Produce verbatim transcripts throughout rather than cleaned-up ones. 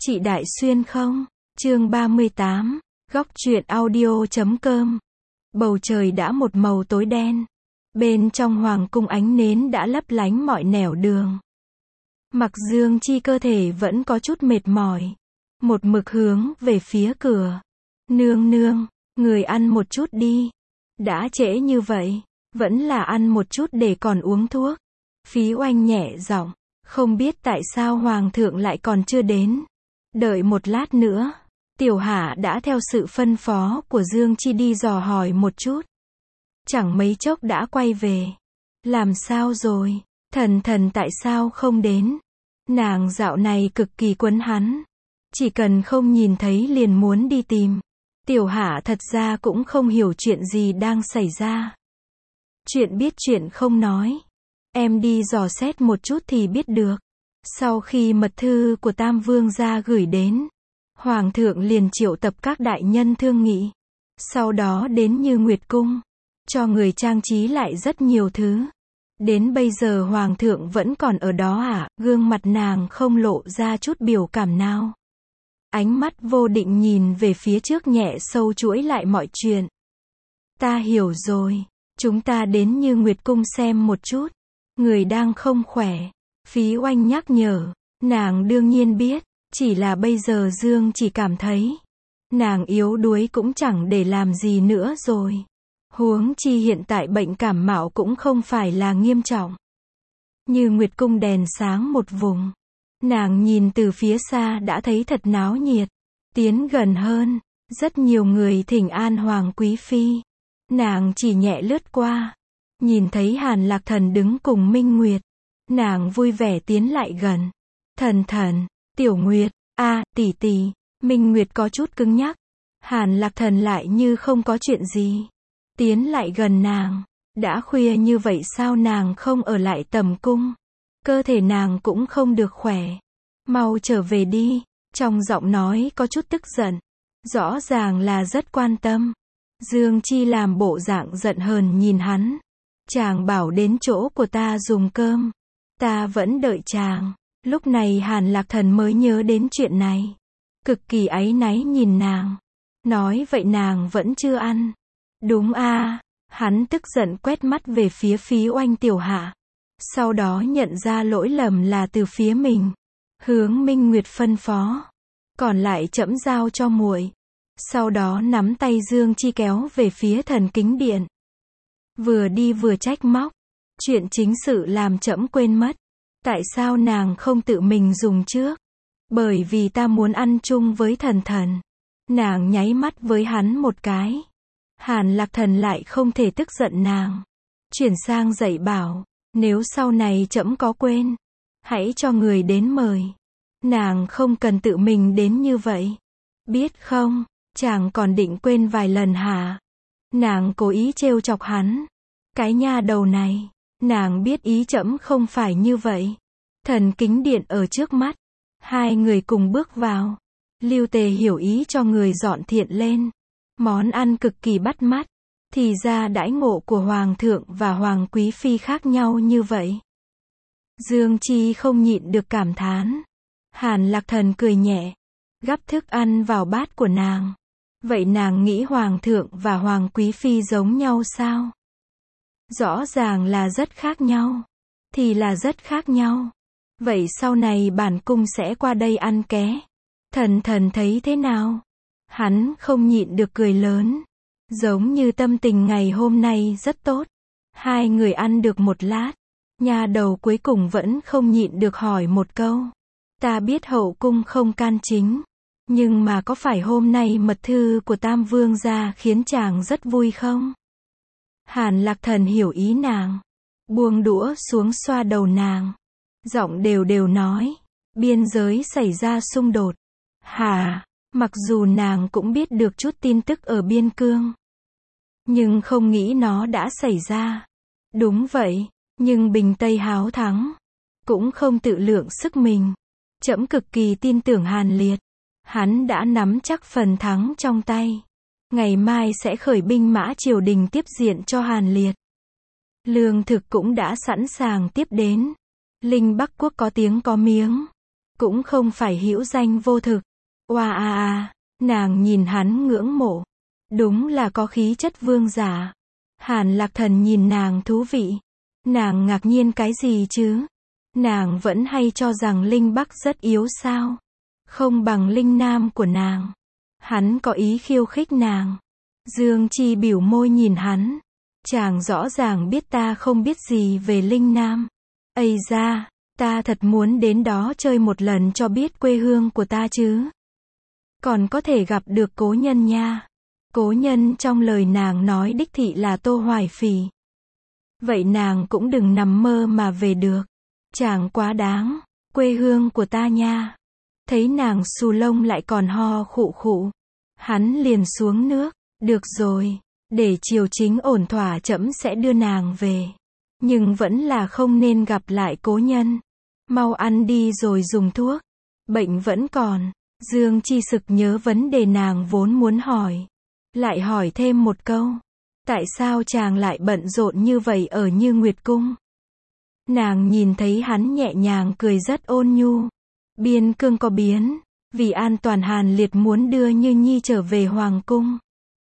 Chị Đại Xuyên không? Chương ba mươi tám, góc truyện audio chấm com. Bầu trời đã một màu tối đen. Bên trong hoàng cung ánh nến đã lấp lánh mọi nẻo đường. Mặc Dương Chi cơ thể vẫn có chút mệt mỏi. Một mực hướng về phía cửa. Nương nương, người ăn một chút đi. Đã trễ như vậy, vẫn là ăn một chút để còn uống thuốc. Phí Oanh nhẹ giọng, không biết tại sao hoàng thượng lại còn chưa đến. Đợi một lát nữa, Tiểu Hạ đã theo sự phân phó của Dương Chi đi dò hỏi một chút. Chẳng mấy chốc đã quay về. Làm sao rồi? Thần thần tại sao không đến? Nàng dạo này cực kỳ quấn hắn. Chỉ cần không nhìn thấy liền muốn đi tìm. Tiểu Hạ thật ra cũng không hiểu chuyện gì đang xảy ra. Chuyện biết chuyện không nói. Em đi dò xét một chút thì biết được. Sau khi mật thư của Tam Vương gia gửi đến, Hoàng thượng liền triệu tập các đại nhân thương nghị. Sau đó đến Như Nguyệt Cung, cho người trang trí lại rất nhiều thứ. Đến bây giờ Hoàng thượng vẫn còn ở đó à? Gương mặt nàng không lộ ra chút biểu cảm nào. Ánh mắt vô định nhìn về phía trước nhẹ sâu chuỗi lại mọi chuyện. Ta hiểu rồi, chúng ta đến Như Nguyệt Cung xem một chút. Người đang không khỏe. Phí Oanh nhắc nhở, nàng đương nhiên biết, chỉ là bây giờ Dương chỉ cảm thấy, nàng yếu đuối cũng chẳng để làm gì nữa rồi. Huống chi hiện tại bệnh cảm mạo cũng không phải là nghiêm trọng. Như Nguyệt Cung đèn sáng một vùng, nàng nhìn từ phía xa đã thấy thật náo nhiệt. Tiến gần hơn, rất nhiều người thỉnh an Hoàng Quý Phi. Nàng chỉ nhẹ lướt qua, nhìn thấy Hàn Lạc Thần đứng cùng Minh Nguyệt. Nàng vui vẻ tiến lại gần. Thần thần, Tiểu Nguyệt, a tỷ tỷ. Minh Nguyệt có chút cứng nhắc. Hàn Lạc Thần lại như không có chuyện gì. Tiến lại gần nàng. Đã khuya như vậy sao nàng không ở lại tầm cung? Cơ thể nàng cũng không được khỏe. Mau trở về đi. Trong giọng nói có chút tức giận. Rõ ràng là rất quan tâm. Dương Chi làm bộ dạng giận hờn nhìn hắn. Chàng bảo đến chỗ của ta dùng cơm. Ta vẫn đợi chàng. Lúc này Hàn Lạc Thần mới nhớ đến chuyện này. Cực kỳ áy náy nhìn nàng. Nói vậy nàng vẫn chưa ăn. Đúng a à, hắn tức giận quét mắt về phía Phí Oanh Tiểu Hạ. Sau đó nhận ra lỗi lầm là từ phía mình. Hướng Minh Nguyệt phân phó. Còn lại trẫm giao cho muội. Sau đó nắm tay Dương Chi kéo về phía Thần Kính Điện. Vừa đi vừa trách móc. Chuyện chính sự làm trẫm quên mất. Tại sao nàng không tự mình dùng trước? Bởi vì ta muốn ăn chung với thần thần. Nàng nháy mắt với hắn một cái. Hàn Lạc Thần lại không thể tức giận nàng. Chuyển sang dạy bảo. Nếu sau này trẫm có quên, hãy cho người đến mời. Nàng không cần tự mình đến như vậy. Biết không, chàng còn định quên vài lần hả? Nàng cố ý trêu chọc hắn. Cái nha đầu này. Nàng biết ý trẫm không phải như vậy. Thần Kính Điện ở trước mắt. Hai người cùng bước vào. Lưu Tề hiểu ý cho người dọn thiện lên. Món ăn cực kỳ bắt mắt. Thì ra đãi ngộ của Hoàng thượng và Hoàng Quý Phi khác nhau như vậy. Dương Chi không nhịn được cảm thán. Hàn Lạc Thần cười nhẹ. Gắp thức ăn vào bát của nàng. Vậy nàng nghĩ Hoàng thượng và Hoàng Quý Phi giống nhau sao? Rõ ràng là rất khác nhau. Thì là rất khác nhau. Vậy sau này bản cung sẽ qua đây ăn ké. Thần thần thấy thế nào? Hắn không nhịn được cười lớn. Giống như tâm tình ngày hôm nay rất tốt. Hai người ăn được một lát. Nha đầu cuối cùng vẫn không nhịn được hỏi một câu. Ta biết hậu cung không can chính. Nhưng mà có phải hôm nay mật thư của Tam Vương gia khiến chàng rất vui không? Hàn Lạc Thần hiểu ý nàng. Buông đũa xuống xoa đầu nàng. Giọng đều đều nói. Biên giới xảy ra xung đột. Hả? Mặc dù nàng cũng biết được chút tin tức ở biên cương. Nhưng không nghĩ nó đã xảy ra. Đúng vậy. Nhưng Bình Tây háo thắng. Cũng không tự lượng sức mình. Trẫm cực kỳ tin tưởng Hàn Liệt. Hắn đã nắm chắc phần thắng trong tay. Ngày mai sẽ khởi binh mã triều đình tiếp diện cho Hàn Liệt. Lương thực cũng đã sẵn sàng tiếp đến. Linh Bắc Quốc có tiếng có miếng. cũng không phải hữu danh vô thực. Oa a a, nàng nhìn hắn ngưỡng mộ. Đúng là có khí chất vương giả. Hàn Lạc Thần nhìn nàng thú vị. Nàng ngạc nhiên cái gì chứ? Nàng vẫn hay cho rằng Linh Bắc rất yếu sao? Không bằng Linh Nam của nàng. Hắn có ý khiêu khích nàng. Dương Chi biểu môi nhìn hắn. Chàng rõ ràng biết ta không biết gì về Linh Nam. Ây da, ta thật muốn đến đó chơi một lần cho biết quê hương của ta chứ. Còn có thể gặp được cố nhân nha. Cố nhân trong lời nàng nói đích thị là Tô Hoài Phỉ. Vậy nàng cũng đừng nằm mơ mà về được. Chàng quá đáng, quê hương của ta nha. Thấy nàng xù lông lại còn ho khụ khụ. Hắn liền xuống nước, được rồi, để chiều chính ổn thỏa trẫm sẽ đưa nàng về. Nhưng vẫn là không nên gặp lại cố nhân. Mau ăn đi rồi dùng thuốc. Bệnh vẫn còn. Dương Chi sực nhớ vấn đề nàng vốn muốn hỏi. Lại hỏi thêm một câu. Tại sao chàng lại bận rộn như vậy ở Như Nguyệt Cung? Nàng nhìn thấy hắn nhẹ nhàng cười rất ôn nhu. Biên cương có biến. Vì an toàn Hàn Liệt muốn đưa Như Nhi trở về Hoàng Cung.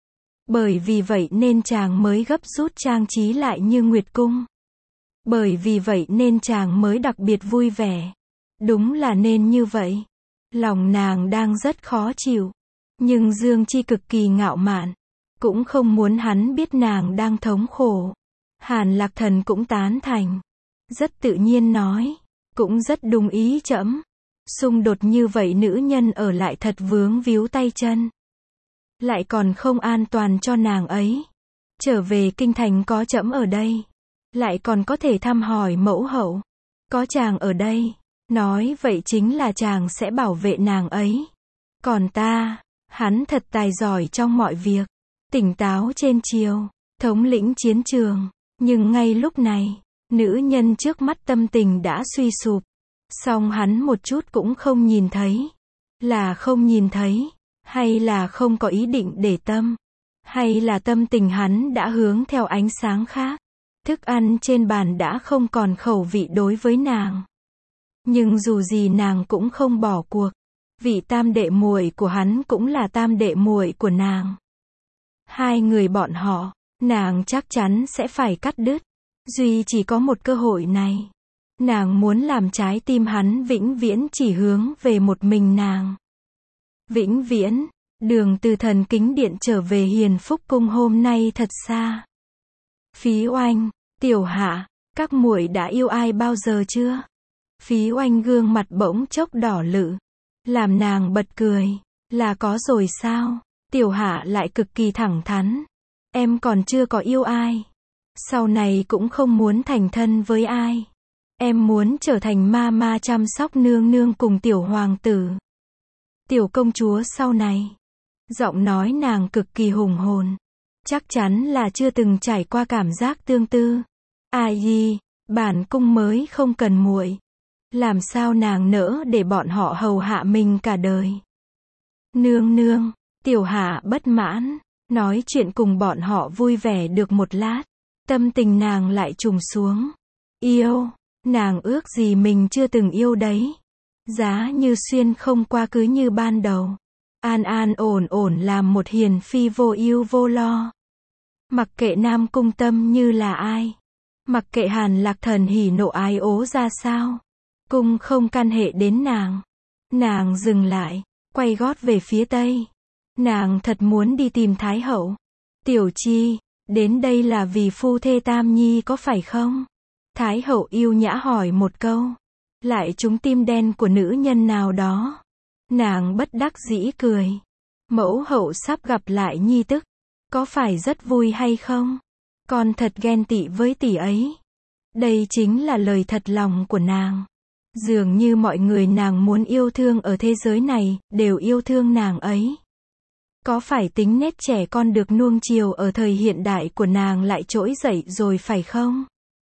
Bởi vì vậy nên chàng mới gấp rút trang trí lại Như Nguyệt Cung. Bởi vì vậy nên chàng mới đặc biệt vui vẻ. Đúng là nên như vậy. Lòng nàng đang rất khó chịu. Nhưng Dương Chi cực kỳ ngạo mạn. Cũng không muốn hắn biết nàng đang thống khổ. Hàn Lạc Thần cũng tán thành. Rất tự nhiên nói. Cũng rất đúng ý trẫm. Xung đột như vậy nữ nhân ở lại thật vướng víu tay chân. Lại còn không an toàn cho nàng ấy. Trở về kinh thành có trẫm ở đây. Lại còn có thể thăm hỏi mẫu hậu. Có chàng ở đây. Nói vậy chính là chàng sẽ bảo vệ nàng ấy. Còn ta, hắn thật tài giỏi trong mọi việc. Tỉnh táo trên chiều. Thống lĩnh chiến trường. Nhưng ngay lúc này, nữ nhân trước mắt tâm tình đã suy sụp. Song hắn một chút cũng không nhìn thấy. Là không nhìn thấy. Hay là không có ý định để tâm. Hay là tâm tình hắn đã hướng theo ánh sáng khác. Thức ăn trên bàn đã không còn khẩu vị đối với nàng. Nhưng dù gì nàng cũng không bỏ cuộc. Vị tam đệ muội của hắn cũng là tam đệ muội của nàng. Hai người bọn họ, nàng chắc chắn sẽ phải cắt đứt. Duy chỉ có một cơ hội này. Nàng muốn làm trái tim hắn vĩnh viễn chỉ hướng về một mình nàng. Vĩnh viễn, đường từ Thần Kính Điện trở về Hiền Phúc Cung hôm nay thật xa. Phí Oanh, Tiểu Hạ, các muội đã yêu ai bao giờ chưa? Phí Oanh gương mặt bỗng chốc đỏ lự. Làm nàng bật cười. Là có rồi sao? Tiểu Hạ lại cực kỳ thẳng thắn. Em còn chưa có yêu ai. Sau này cũng không muốn thành thân với ai. Em muốn trở thành ma ma chăm sóc nương nương cùng tiểu hoàng tử. Tiểu công chúa sau này. Giọng nói nàng cực kỳ hùng hồn. Chắc chắn là chưa từng trải qua cảm giác tương tư. Ai di, bản cung mới không cần muội. Làm sao nàng nỡ để bọn họ hầu hạ mình cả đời. Nương nương, Tiểu Hạ bất mãn. Nói chuyện cùng bọn họ vui vẻ được một lát. Tâm tình nàng lại trùng xuống. Yêu, nàng ước gì mình chưa từng yêu đấy. Giá như xuyên không qua cứ như ban đầu. An an ổn ổn làm một hiền phi vô ưu vô lo. Mặc kệ Nam Cung Tâm như là ai. Mặc kệ Hàn Lạc Thần hỉ nộ ái ố ra sao. Cung không can hệ đến nàng. Nàng dừng lại, quay gót về phía tây. Nàng thật muốn đi tìm Thái Hậu. Tiểu Chi, đến đây là vì phu thê tam nhi có phải không? Thái Hậu yêu nhã hỏi một câu. Lại trúng tim đen của nữ nhân nào đó. Nàng bất đắc dĩ cười. Mẫu hậu sắp gặp lại nhi tức. Có phải rất vui hay không? Con thật ghen tị với tỷ ấy. Đây chính là lời thật lòng của nàng. Dường như mọi người nàng muốn yêu thương ở thế giới này, đều yêu thương nàng ấy. Có phải tính nết trẻ con được nuông chiều ở thời hiện đại của nàng lại trỗi dậy rồi phải không?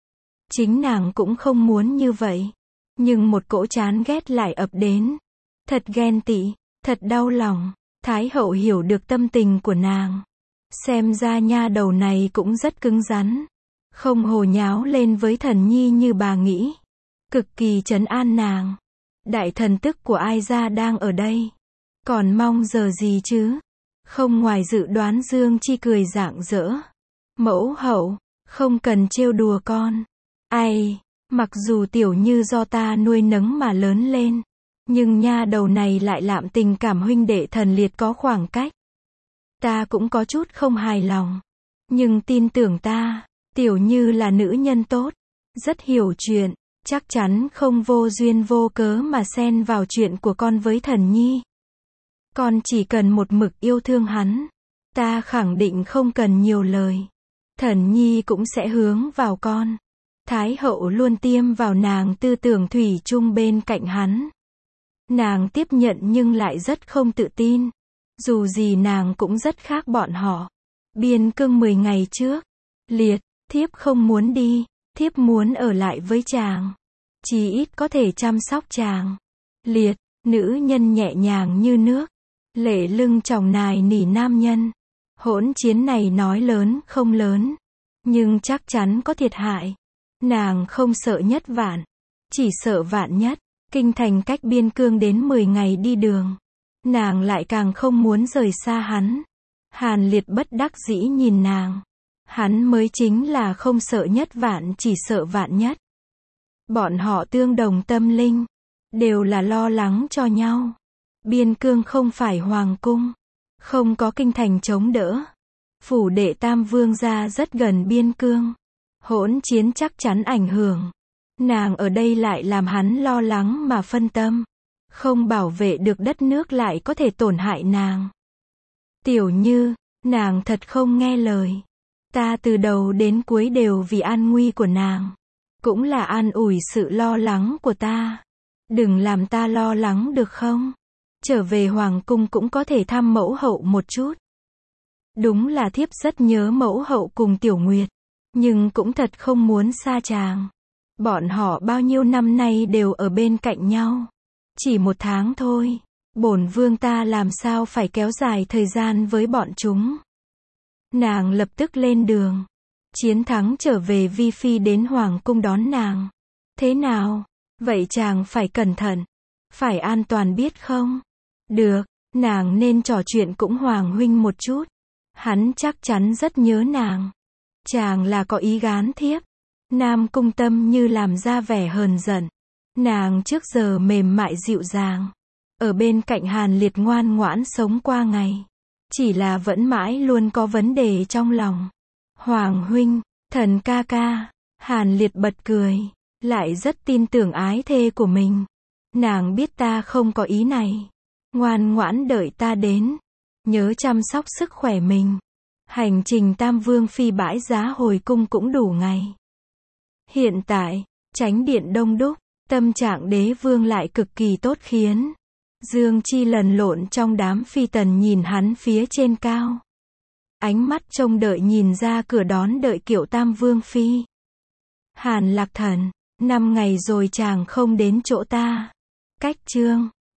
Chính nàng cũng không muốn như vậy. Nhưng một cỗ chán ghét lại ập đến. Thật ghen tị, thật đau lòng. Thái Hậu hiểu được tâm tình của nàng. Xem ra nha đầu này cũng rất cứng rắn. Không hồ nháo lên với Thần Nhi như bà nghĩ. Cực kỳ trấn an nàng. Đại thần tức của ai ra đang ở đây. Còn mong giờ gì chứ? Không ngoài dự đoán Dương Chi cười rạng rỡ. Mẫu hậu, không cần trêu đùa con. Ai, mặc dù Tiểu Như do ta nuôi nấng mà lớn lên, nhưng nha đầu này lại lạm tình cảm huynh đệ thần liệt có khoảng cách. Ta cũng có chút không hài lòng. Nhưng tin tưởng ta, Tiểu Như là nữ nhân tốt, rất hiểu chuyện, chắc chắn không vô duyên vô cớ mà xen vào chuyện của con với Thần Nhi. Con chỉ cần một mực yêu thương hắn. Ta khẳng định không cần nhiều lời. Thần Nhi cũng sẽ hướng vào con. Thái hậu luôn tiêm vào nàng tư tưởng thủy chung bên cạnh hắn. Nàng tiếp nhận nhưng lại rất không tự tin. Dù gì nàng cũng rất khác bọn họ. Biên Cương mười ngày trước. Liệt, thiếp không muốn đi. Thiếp muốn ở lại với chàng. Chí ít có thể chăm sóc chàng. Liệt, nữ nhân nhẹ nhàng như nước. Lệ lưng tròng nài nỉ nam nhân. Hỗn chiến này nói lớn không lớn. Nhưng chắc chắn có thiệt hại. Nàng không sợ nhất vạn. Chỉ sợ vạn nhất. Kinh thành cách Biên Cương đến mười ngày đi đường. Nàng lại càng không muốn rời xa hắn. Hàn Liệt bất đắc dĩ nhìn nàng. Hắn mới chính là không sợ nhất vạn, chỉ sợ vạn nhất. Bọn họ tương đồng tâm linh. Đều là lo lắng cho nhau. Biên Cương không phải hoàng cung. Không có kinh thành chống đỡ. Phủ đệ Tam Vương gia rất gần Biên Cương. Hỗn chiến chắc chắn ảnh hưởng. Nàng ở đây lại làm hắn lo lắng mà phân tâm. Không bảo vệ được đất nước lại có thể tổn hại nàng. Tiểu Như, nàng thật không nghe lời. Ta từ đầu đến cuối đều vì an nguy của nàng. Cũng là an ủi sự lo lắng của ta. Đừng làm ta lo lắng được không? Trở về hoàng cung cũng có thể thăm mẫu hậu một chút. Đúng là thiếp rất nhớ mẫu hậu cùng Tiểu Nguyệt. Nhưng cũng thật không muốn xa chàng. Bọn họ bao nhiêu năm nay đều ở bên cạnh nhau. Chỉ một tháng thôi. Bổn vương ta làm sao phải kéo dài thời gian với bọn chúng. Nàng lập tức lên đường. Chiến thắng trở về Vi Phi đến hoàng cung đón nàng. Thế nào? Vậy chàng phải cẩn thận. Phải an toàn biết không? Được, nàng nên trò chuyện cũng Hoàng huynh một chút. Hắn chắc chắn rất nhớ nàng. Chàng là có ý gán thiếp. Nam Cung Tâm như làm ra vẻ hờn giận. Nàng trước giờ mềm mại dịu dàng. Ở bên cạnh Hàn Liệt ngoan ngoãn sống qua ngày. Chỉ là vẫn mãi luôn có vấn đề trong lòng. Hoàng huynh, thần ca ca. Hàn Liệt bật cười. Lại rất tin tưởng ái thê của mình. Nàng biết ta không có ý này. Ngoan ngoãn đợi ta đến. Nhớ chăm sóc sức khỏe mình. Hành trình Tam Vương Phi bãi giá hồi cung cũng đủ ngày. Hiện tại, chánh điện đông đúc, tâm trạng đế vương lại cực kỳ tốt khiến Dương Chi lần lộn trong đám phi tần nhìn hắn phía trên cao. Ánh mắt trông đợi nhìn ra cửa đón đợi kiệu Tam Vương Phi. Hàn Lạc Thần, năm ngày rồi chàng không đến chỗ ta. Cách chương